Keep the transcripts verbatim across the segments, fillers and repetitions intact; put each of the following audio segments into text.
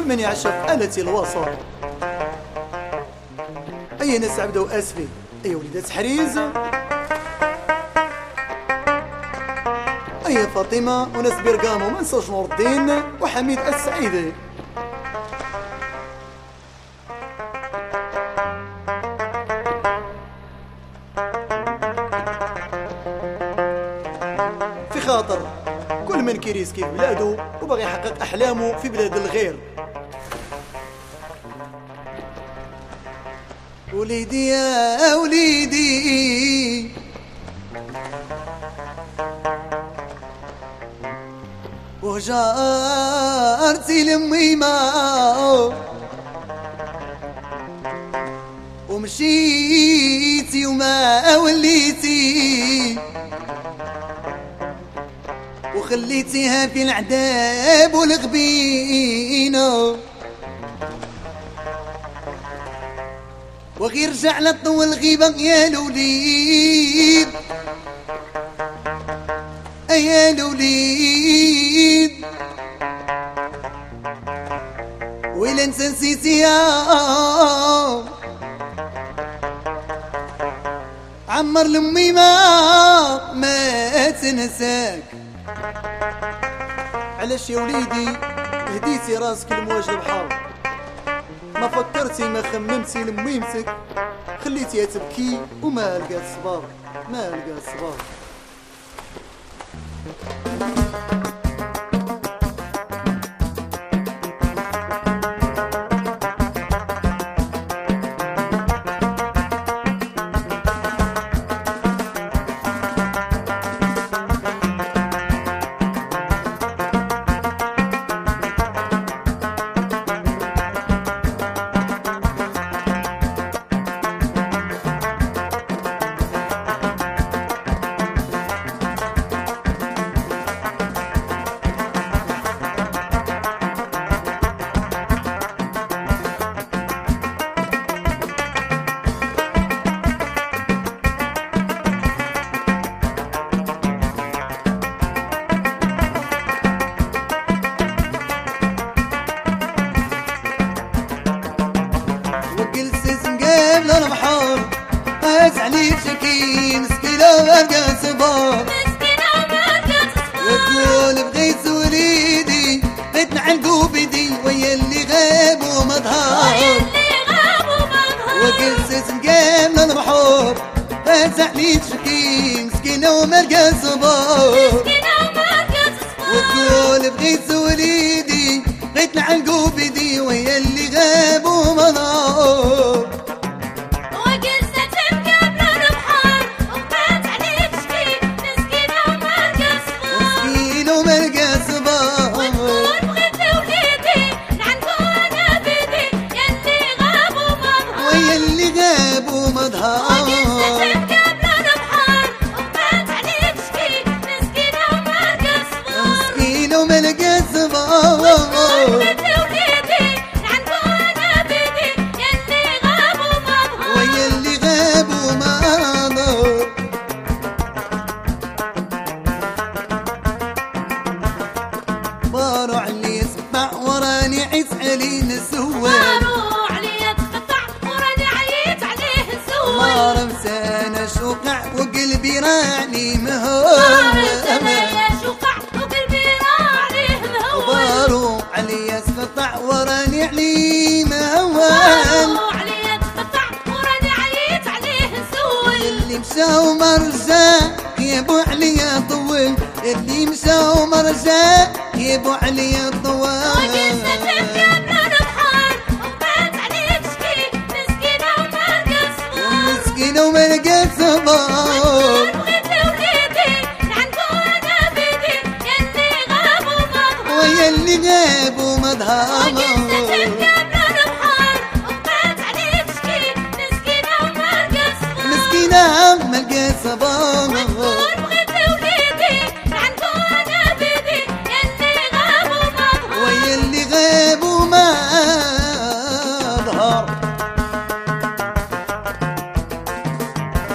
من يعشق آلة الوصل. أي ناس عبدة وآسفي، أي وليدات حريز، أي فاطمة وناس بيرغامو منساش نور الدين وحميد السعيدي. في خاطر كل من كيريسكي في بلادو وبغي يحقق أحلامه في بلاد الغير. وليدي يا وليدي وهجرتي لميمة ومشيتي وما وليتي وخليتيها في العذاب والغبينة وغير رجع لطو الغيبة يا الوليد يا الوليد ويلا انت نسيتي يا عمر لمي ما ما تنساك. علاش يا وليدي هديتي راسك لمواج البحر، ما فكرتي ما خممتي لميمتك، خليتيها تبكي وما لقات صبار ما لقات صبار. عليك شكي مسكينة ما لقات صبار، مسكينة ما لقات صبار، وتقول بغيت وليدي بغيت نعلقو بيدي ويا اللي غاب وما ظهر، ويا اللي غاب وما ظهر، وجلست مقابلة البحور فاز عليك شكي مسكينة وما لقات صبار، مسكينة وما لقات صبار، وتقول بغيت وليدي بغيت نعلقو بيدي ويا اللي غاب وما ظهر. علينا السوال مارو عليا تقطع وراني عييت عليه السوال، مارو مسانا شوقع وقلبي راني مهول، مارو مسانا شوقع وقلبي راني مهول، مارو عليا تقطع وراني عليه مهول، مارو عليا تقطع وراني عييت عليه السوال، اللي مشى ومرجع يبو عليا طول، اللي مشى ومرجع يبو عليا طول، وما لقيت صبار، بغيت وليدي نعنقو انا بيدي يلي غاب وما ظهر، ويا اللي غاب وما ظهر، وقلت تبقى البحر وبقيت عليه تشكي مسكينة وما لقيت صبار، مسكينة ما لقيت صبار، بغيت وليدي نعنقو انا بيدي يلي غاب وما ظهر، ويا اللي غاب وما ظهر.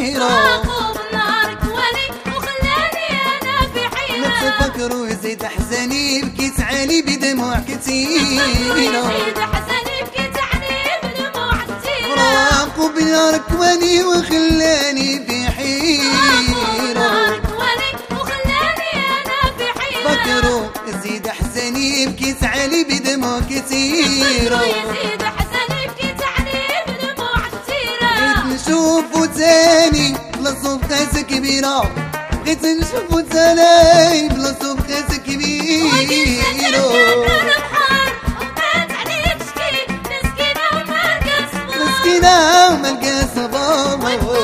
حيرة راقوا بالنار كواني وخلاني انا في حيرة نتفكر ويزيد حزاني بكيت عالي بدموع كتيرة يزيد حزاني بكيت عالي بدموع كتيرة راقوا بالنار كواني وخلاني في حيرة فكروا يزيد حزاني بكيت عالي بدموع كتيرة يزيد حزاني بكيت عالي بدموع كتيرة بغيت نشوفو تاني بلا صفقة كبيرة بغيت نشوفو تاني بلا صفقة كبيرة مسكينة وملقى صبابة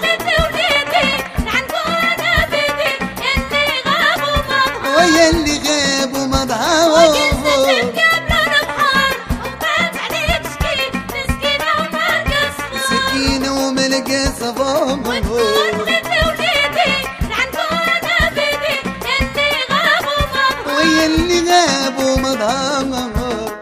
ويا اللي غاب وما ضحاوه مسكينة وما لقى صبابه ويا اللي غاب وما ضحاوه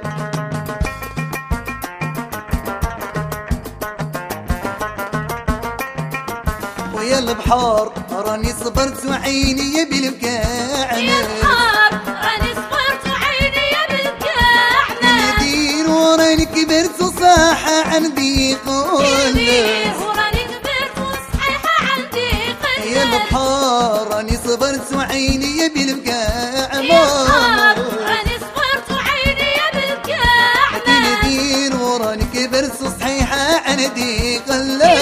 ويا البحار راني صبرت وعيني يبي البكاع يا بحار راني صبرت وعيني يبي البكاع ندير وراني كبرت وصاحة عندي قول وراني كبرت وصحيحة عندي قلة يا البحار راني صبرت وعيني يبي البكاع يا بحار راني صبرت وعيني يبي البكاع ندير وراني كبرت وصحيحة عندي قلة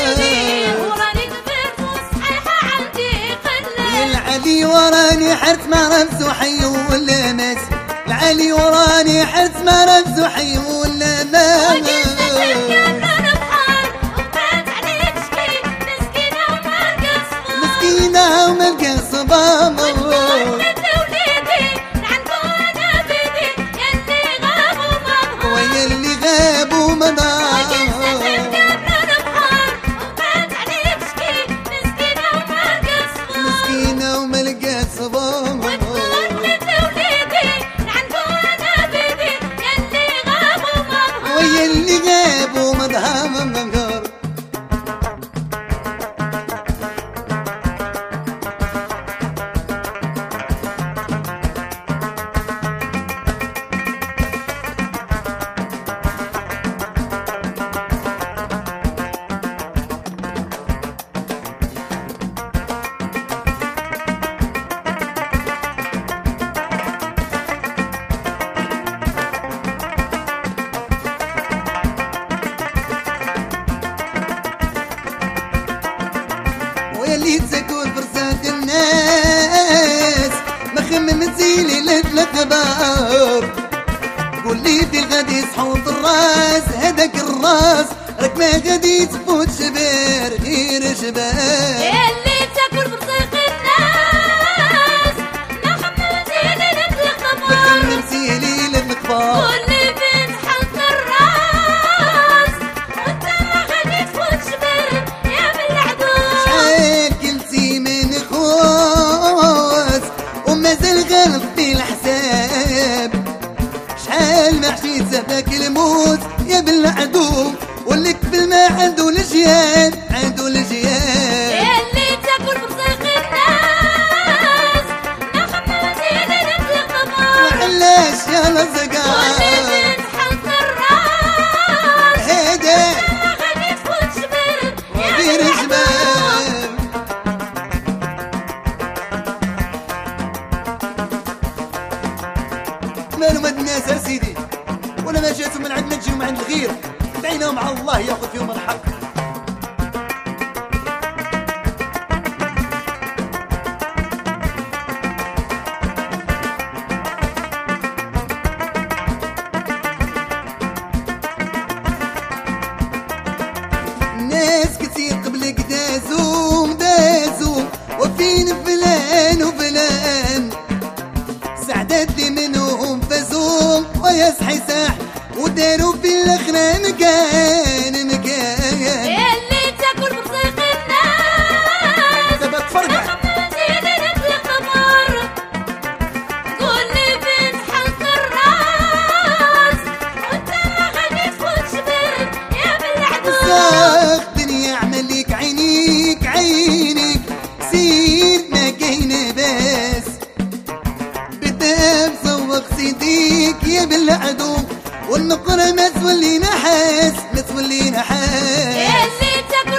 العلي وراني حرت ما رمز وحي ولا مات العلي وراني حرت ما رمز وحي ولا مات مسكينة وملقى صبابة ويا اللي غاب ومضى مسكينة وملقى صبابة ويا اللي غاب ومضى اللي تقول برزاق الناس ما خمم تزيلي للأخبار قول لي في غادي يصحوط الراس هذاك الراس راك ما غادي تفوت شبار غير شباب اللي تقول برزاق الناس ما خمم تزيلي للأخبار ما خمم تزيلي للأخبار قول لي بنت حلق الراس وانت ما غادي تفوت شبار يا بالعدو ومازال غالب في الحساب شحال ما حشيت سباك الموت يا بالعدو ولك بالما عندو الجياد عندو الجياد اللي تاكل برزاق الناس ما خممتي لك القمر وعلاش يا لزقا واللي بنت حلق الراس هيدا ما غادي تفوت جبال غير جبال مالو هاد الناس يا سيدي ولا ما جاتهم من عندنا تجيو من عند الغير دعيناهم مع الله ياخذ فيهم الحق ناس كتير قبلك دازو دازو وفين فلان وفلان سعدات لي منهم فازوا ويا صحي ساح وداروا في الاخرى مكان مكان عليك يا بالعدو والنقرة ما تولي نحاس ما تولي نحاس يا زيتك